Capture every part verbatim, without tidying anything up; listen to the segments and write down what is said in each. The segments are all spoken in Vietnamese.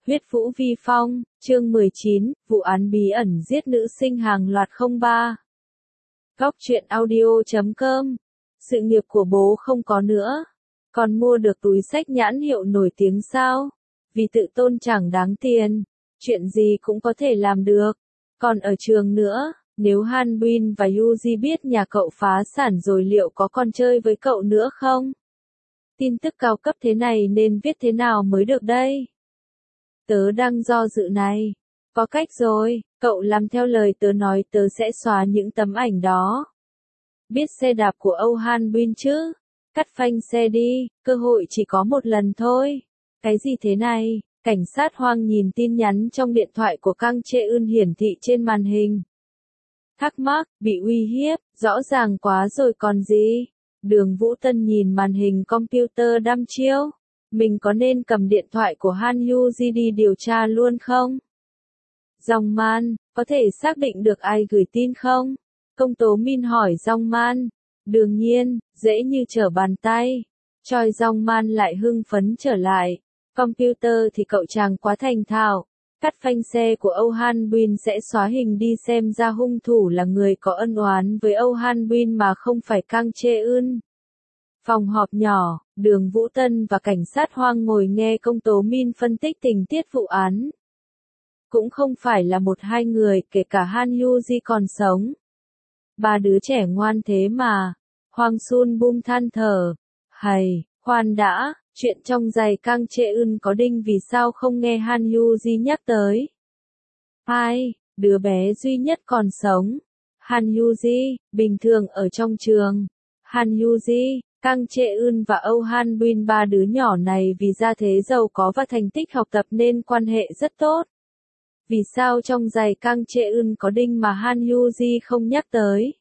Huyết Vũ Vi Phong, chương mười chín, vụ án bí ẩn giết nữ sinh hàng loạt không ba. Góc truyện audio chấm com. Sự nghiệp của bố không có nữa. Còn mua được túi xách nhãn hiệu nổi tiếng sao? Vì tự tôn chẳng đáng tiền. Chuyện gì cũng có thể làm được. Còn ở trường nữa, nếu Hanbin và Yuji biết nhà cậu phá sản rồi liệu có còn chơi với cậu nữa không? Tin tức cao cấp thế này nên viết thế nào mới được đây? Tớ đang do dự này. Có cách rồi, cậu làm theo lời tớ nói, tớ sẽ xóa những tấm ảnh đó. Biết xe đạp của Âu Hanbin chứ? Cắt phanh xe đi, cơ hội chỉ có một lần thôi. Cái gì thế này? Cảnh sát Hoang nhìn tin nhắn trong điện thoại của Kang Chae-eun hiển thị trên màn hình. Thắc mắc, bị uy hiếp, rõ ràng quá rồi còn gì? Đường Vũ Tân nhìn màn hình computer đăm chiêu. Mình có nên cầm điện thoại của Han Yuji đi điều tra luôn không? Dòng Man, có thể xác định được ai gửi tin không? Công tố Min hỏi Dòng Man. Đương nhiên, dễ như trở bàn tay. Choi Dòng Man lại hưng phấn trở lại. Computer thì cậu chàng quá thành thạo. Cắt phanh xe của Âu Hanbin sẽ xóa hình đi, xem ra hung thủ là người có ân oán với Âu Hanbin mà không phải Kang Chae-eun. Phòng họp nhỏ, Đường Vũ Tân và cảnh sát Hoang ngồi nghe công tố Min phân tích tình tiết vụ án. Cũng không phải là một hai người, kể cả Han Yuji còn sống. Ba đứa trẻ ngoan thế mà. Hwang Sun Bum than thở. Hầy, khoan đã, chuyện trong giày Kang Chae-eun có đinh vì sao không nghe Han Yuji nhắc tới? Hai, đứa bé duy nhất còn sống. Han Yuji, bình thường ở trong trường. Han Yuji, Kang Chae-eun và Âu Hanbin, ba đứa nhỏ này vì gia thế giàu có và thành tích học tập nên quan hệ rất tốt. Vì sao trong giày Kang Chae-eun có đinh mà Han Yuji không nhắc tới?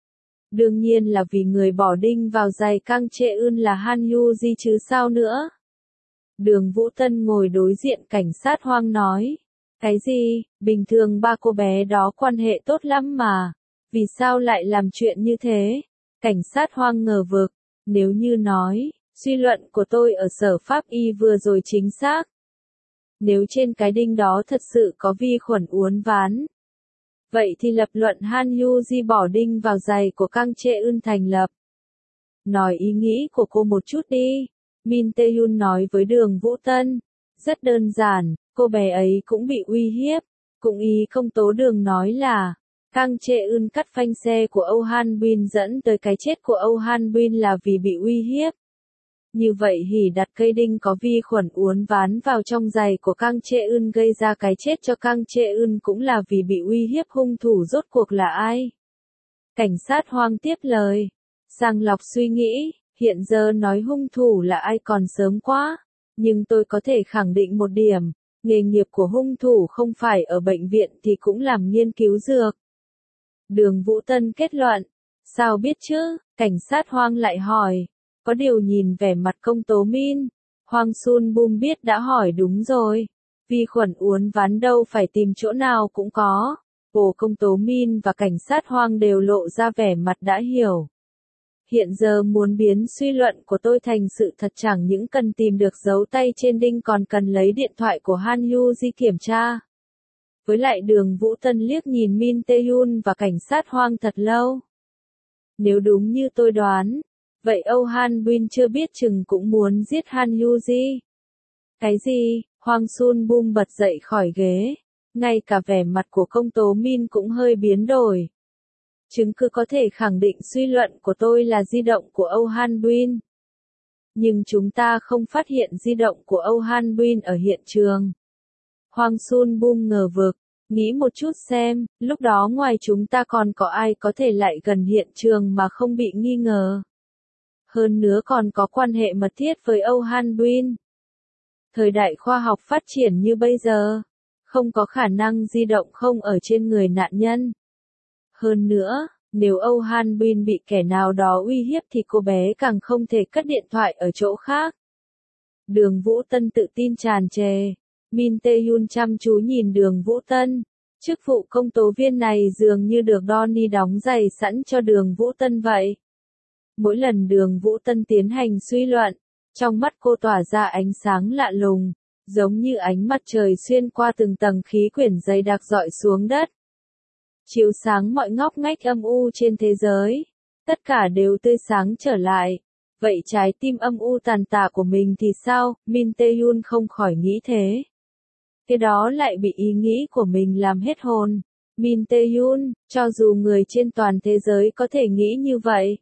Đương nhiên là vì người bỏ đinh vào giày Kang Chae-eun là Han Yuji chứ sao nữa. Đường Vũ Tân ngồi đối diện cảnh sát Hoang nói. Cái gì, bình thường ba cô bé đó quan hệ tốt lắm mà. Vì sao lại làm chuyện như thế? Cảnh sát Hoang ngờ vực. Nếu như nói, suy luận của tôi ở sở pháp y vừa rồi chính xác. Nếu trên cái đinh đó thật sự có vi khuẩn uốn ván. Vậy thì lập luận Han Yuji bỏ đinh vào giày của Kang Chae-eun thành lập. Nói ý nghĩ của cô một chút đi. Min Tae-hyun nói với Đường Vũ Tân. Rất đơn giản, cô bé ấy cũng bị uy hiếp. Cũng ý công tố Đường nói là, Kang Chae-eun cắt phanh xe của Âu Hanbin dẫn tới cái chết của Âu Hanbin là vì bị uy hiếp. Như vậy hỉ đặt cây đinh có vi khuẩn uốn ván vào trong giày của Kang Chae-eun gây ra cái chết cho Kang Chae-eun cũng là vì bị uy hiếp. Hung thủ rốt cuộc là ai? Cảnh sát Hoang tiếp lời. Sàng lọc suy nghĩ, hiện giờ nói hung thủ là ai còn sớm quá. Nhưng tôi có thể khẳng định một điểm, nghề nghiệp của hung thủ không phải ở bệnh viện thì cũng làm nghiên cứu dược. Đường Vũ Tân kết luận. Sao biết chứ? Cảnh sát Hoang lại hỏi. Có điều nhìn vẻ mặt công tố Min. Hwang Sun Bum biết đã hỏi đúng rồi. Vi khuẩn uốn ván đâu phải tìm chỗ nào cũng có. Ồ, công tố Min và cảnh sát Hoang đều lộ ra vẻ mặt đã hiểu. Hiện giờ muốn biến suy luận của tôi thành sự thật chẳng những cần tìm được dấu tay trên đinh còn cần lấy điện thoại của Han Yuji kiểm tra. Với lại Đường Vũ Tân liếc nhìn Min Tae-hyun và cảnh sát Hoang thật lâu. Nếu đúng như tôi đoán, vậy Âu Hanbin chưa biết chừng cũng muốn giết Han Yuji. Cái gì? Hwang Sun Bum bật dậy khỏi ghế. Ngay cả vẻ mặt của công tố Min cũng hơi biến đổi. Chứng cứ có thể khẳng định suy luận của tôi là di động của Âu Hanbin. Nhưng chúng ta không phát hiện di động của Âu Hanbin ở hiện trường. Hwang Sun Bum ngờ vực. Nghĩ một chút xem, lúc đó ngoài chúng ta còn có ai có thể lại gần hiện trường mà không bị nghi ngờ. Hơn nữa còn có quan hệ mật thiết với Âu Hanbin. Thời đại khoa học phát triển như bây giờ, không có khả năng di động không ở trên người nạn nhân. Hơn nữa, nếu Âu Hanbin bị kẻ nào đó uy hiếp thì cô bé càng không thể cất điện thoại ở chỗ khác. Đường Vũ Tân tự tin tràn trề. Min Tae-hyun chăm chú nhìn Đường Vũ Tân. Chức vụ công tố viên này dường như được Donnie đóng giày sẵn cho Đường Vũ Tân vậy. Mỗi lần Đường Vũ Tân tiến hành suy luận, trong mắt cô tỏa ra ánh sáng lạ lùng, giống như ánh mặt trời xuyên qua từng tầng khí quyển dày đặc rọi xuống đất. Chiếu sáng mọi ngóc ngách âm u trên thế giới, tất cả đều tươi sáng trở lại. Vậy trái tim âm u tàn tạ của mình thì sao? Min Tae-yun không khỏi nghĩ thế. Cái đó lại bị ý nghĩ của mình làm hết hồn. Min Tae-yun, cho dù người trên toàn thế giới có thể nghĩ như vậy,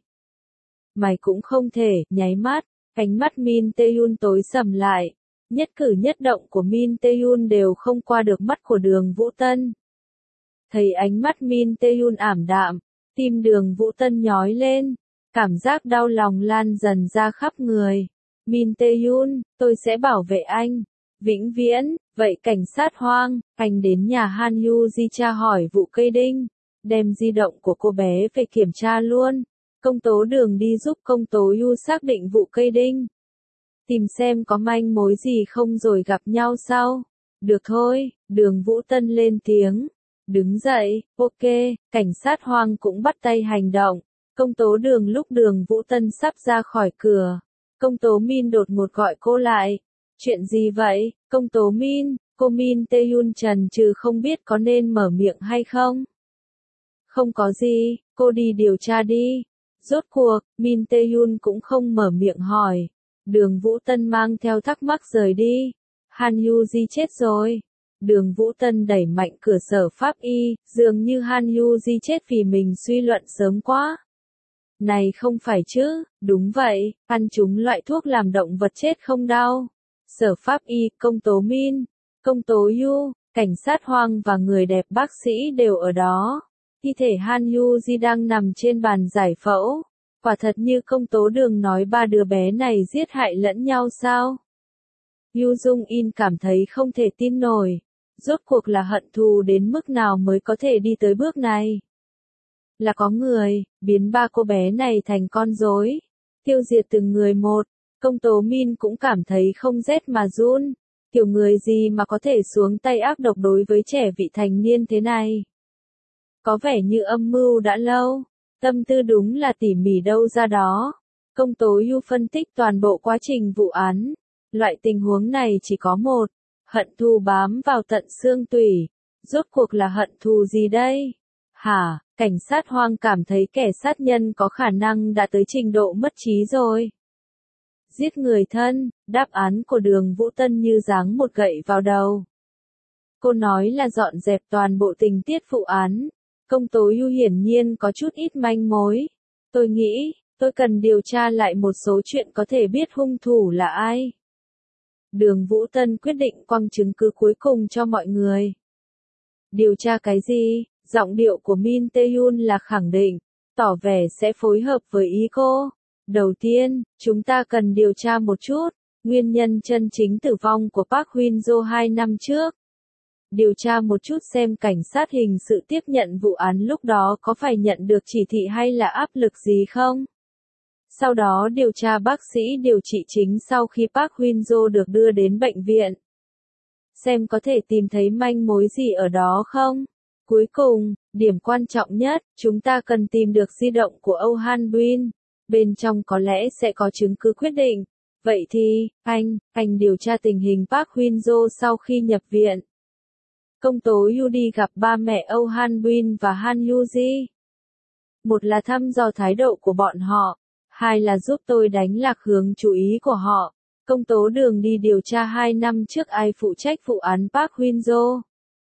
mày cũng không thể. Nháy mắt, ánh mắt Min Tae-yun tối sầm lại. Nhất cử nhất động của Min Tae-yun đều không qua được mắt của Đường Vũ Tân. Thấy ánh mắt Min Tae-yun ảm đạm, tim Đường Vũ Tân nhói lên, cảm giác đau lòng lan dần ra khắp người. Min Tae-yun, tôi sẽ bảo vệ anh, vĩnh viễn. Vậy cảnh sát Hoang, anh đến nhà Han Yu-ji tra hỏi vụ cây đinh, đem di động của cô bé về kiểm tra luôn. Công tố Đường đi giúp công tố Yu xác định vụ cây đinh, tìm xem có manh mối gì không rồi gặp nhau sau. Được thôi, Đường Vũ Tân lên tiếng. Đứng dậy, ok, cảnh sát Hoang cũng bắt tay hành động. Công tố Đường lúc Đường Vũ Tân sắp ra khỏi cửa, công tố Min đột ngột gọi cô lại. Chuyện gì vậy, công tố Min? Cô Min Tae-yun chần chừ không biết có nên mở miệng hay không. Không có gì, cô đi điều tra đi. Rốt cuộc, Min Tae-yun cũng không mở miệng hỏi. Đường Vũ Tân mang theo thắc mắc rời đi. Han Yu-ji chết rồi. Đường Vũ Tân đẩy mạnh cửa sở pháp y, dường như Han Yu-ji chết vì mình suy luận sớm quá. Này không phải chứ, đúng vậy, ăn chúng loại thuốc làm động vật chết không đau. Sở pháp y, công tố Min, công tố Yu, cảnh sát Hoang và người đẹp bác sĩ đều ở đó. Thi thể Han Yu-ji đang nằm trên bàn giải phẫu. Quả thật như công tố Đường nói ba đứa bé này giết hại lẫn nhau sao? Yu Dung In cảm thấy không thể tin nổi. Rốt cuộc là hận thù đến mức nào mới có thể đi tới bước này? Là có người, biến ba cô bé này thành con rối, tiêu diệt từng người một. Công tố Min cũng cảm thấy không rét mà run. Kiểu người gì mà có thể xuống tay ác độc đối với trẻ vị thành niên thế này? Có vẻ như âm mưu đã lâu. Tâm tư đúng là tỉ mỉ đâu ra đó. Công tố Yu phân tích toàn bộ quá trình vụ án. Loại tình huống này chỉ có một. Hận thù bám vào tận xương tủy. Rốt cuộc là hận thù gì đây? Hả, cảnh sát Hoang cảm thấy kẻ sát nhân có khả năng đã tới trình độ mất trí rồi. Giết người thân, đáp án của Đường Vũ Tân như giáng một gậy vào đầu. Cô nói là dọn dẹp toàn bộ tình tiết vụ án. Công tố Yu hiển nhiên có chút ít manh mối. Tôi nghĩ, tôi cần điều tra lại một số chuyện có thể biết hung thủ là ai. Đường Vũ Tân quyết định quăng chứng cứ cuối cùng cho mọi người. Điều tra cái gì? Giọng điệu của Min Tae-yun là khẳng định, tỏ vẻ sẽ phối hợp với ý cô. Đầu tiên, chúng ta cần điều tra một chút, nguyên nhân chân chính tử vong của Park Win-jo hai năm trước. Điều tra một chút xem cảnh sát hình sự tiếp nhận vụ án lúc đó có phải nhận được chỉ thị hay là áp lực gì không? Sau đó điều tra bác sĩ điều trị chính sau khi Park Win-jo được đưa đến bệnh viện. Xem có thể tìm thấy manh mối gì ở đó không? Cuối cùng, điểm quan trọng nhất, chúng ta cần tìm được di động của Âu Han Bin. Bên trong có lẽ sẽ có chứng cứ quyết định. Vậy thì, anh, anh điều tra tình hình Park Win-jo sau khi nhập viện. Công tố Yu đi gặp ba mẹ Âu Han Bin và Han Yu-ji. Một là thăm dò thái độ của bọn họ, hai là giúp tôi đánh lạc hướng chú ý của họ. Công tố Đường đi điều tra hai năm trước ai phụ trách vụ án Park Win-jo.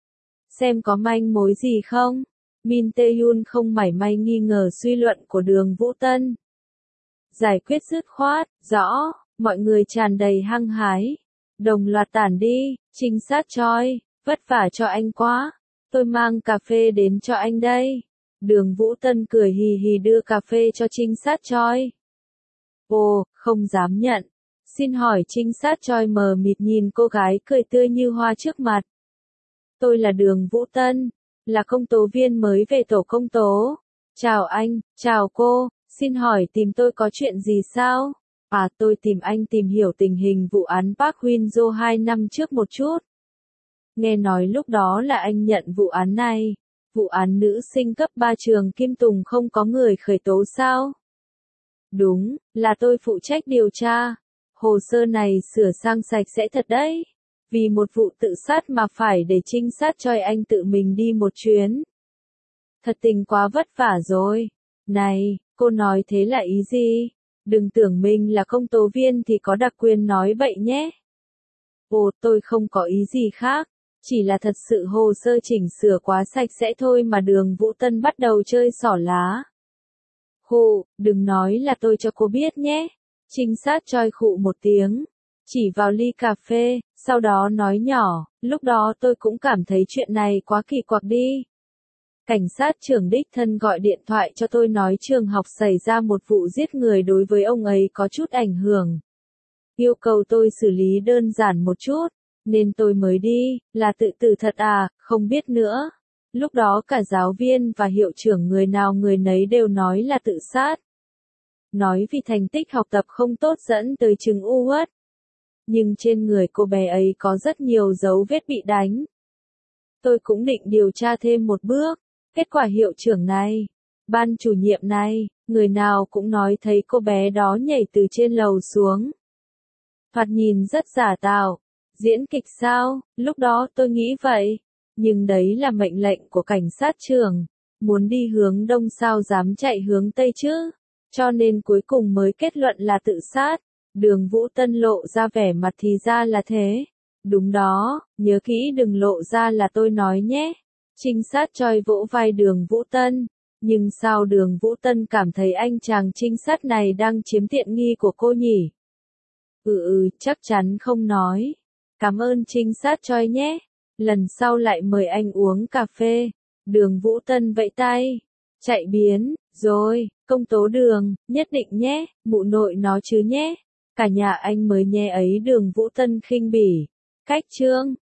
Xem có manh mối gì không? Min Tae-yun không mảy may nghi ngờ suy luận của Đường Vũ Tân. Giải quyết dứt khoát, rõ, mọi người tràn đầy hăng hái. Đồng loạt tản đi, trinh sát Choi, vất vả cho anh quá. Tôi mang cà phê đến cho anh đây. Đường Vũ Tân cười hì hì đưa cà phê cho trinh sát Choi. Ồ, không dám nhận. Xin hỏi trinh sát Choi mờ mịt nhìn cô gái cười tươi như hoa trước mặt. Tôi là Đường Vũ Tân, là công tố viên mới về tổ công tố. Chào anh, chào cô, xin hỏi tìm tôi có chuyện gì sao? À, tôi tìm anh tìm hiểu tình hình vụ án Park Win-jo hai năm trước một chút. Nghe nói lúc đó là anh nhận vụ án này. Vụ án nữ sinh cấp ba trường Kim Tùng không có người khởi tố sao? Đúng, là tôi phụ trách điều tra. Hồ sơ này sửa sang sạch sẽ thật đấy. Vì một vụ tự sát mà phải để trinh sát choi anh tự mình đi một chuyến. Thật tình quá vất vả rồi. Này, cô nói thế là ý gì? Đừng tưởng mình là công tố viên thì có đặc quyền nói bậy nhé. Ồ, tôi không có ý gì khác. Chỉ là thật sự hồ sơ chỉnh sửa quá sạch sẽ thôi mà Đường Vũ Tân bắt đầu chơi xỏ lá. Khụ, đừng nói là tôi cho cô biết nhé. Trinh sát choi khụ một tiếng. Chỉ vào ly cà phê, sau đó nói nhỏ, lúc đó tôi cũng cảm thấy chuyện này quá kỳ quặc đi. Cảnh sát trưởng đích thân gọi điện thoại cho tôi nói trường học xảy ra một vụ giết người đối với ông ấy có chút ảnh hưởng. Yêu cầu tôi xử lý đơn giản một chút, nên tôi mới đi, là tự tử thật à, không biết nữa. Lúc đó cả giáo viên và hiệu trưởng người nào người nấy đều nói là tự sát. Nói vì thành tích học tập không tốt dẫn tới chứng u uất. Nhưng trên người cô bé ấy có rất nhiều dấu vết bị đánh. Tôi cũng định điều tra thêm một bước. Kết quả hiệu trưởng này, ban chủ nhiệm này, người nào cũng nói thấy cô bé đó nhảy từ trên lầu xuống. Thoạt nhìn rất giả tạo. Diễn kịch sao? Lúc đó tôi nghĩ vậy. Nhưng đấy là mệnh lệnh của cảnh sát trưởng. Muốn đi hướng đông sao dám chạy hướng tây chứ? Cho nên cuối cùng mới kết luận là tự sát. Đường Vũ Tân lộ ra vẻ mặt thì ra là thế. Đúng đó, nhớ kỹ đừng lộ ra là tôi nói nhé. Trinh sát choi vỗ vai Đường Vũ Tân. Nhưng sao Đường Vũ Tân cảm thấy anh chàng trinh sát này đang chiếm tiện nghi của cô nhỉ? Ừ ừ, chắc chắn không nói. Cảm ơn trinh sát choi nhé. Lần sau lại mời anh uống cà phê. Đường Vũ Tân vẫy tay. Chạy biến, rồi, công tố Đường, nhất định nhé, mụ nội nó chứ nhé. Cả nhà anh mới nghe ấy Đường Vũ Tân khinh bỉ. Cách chương.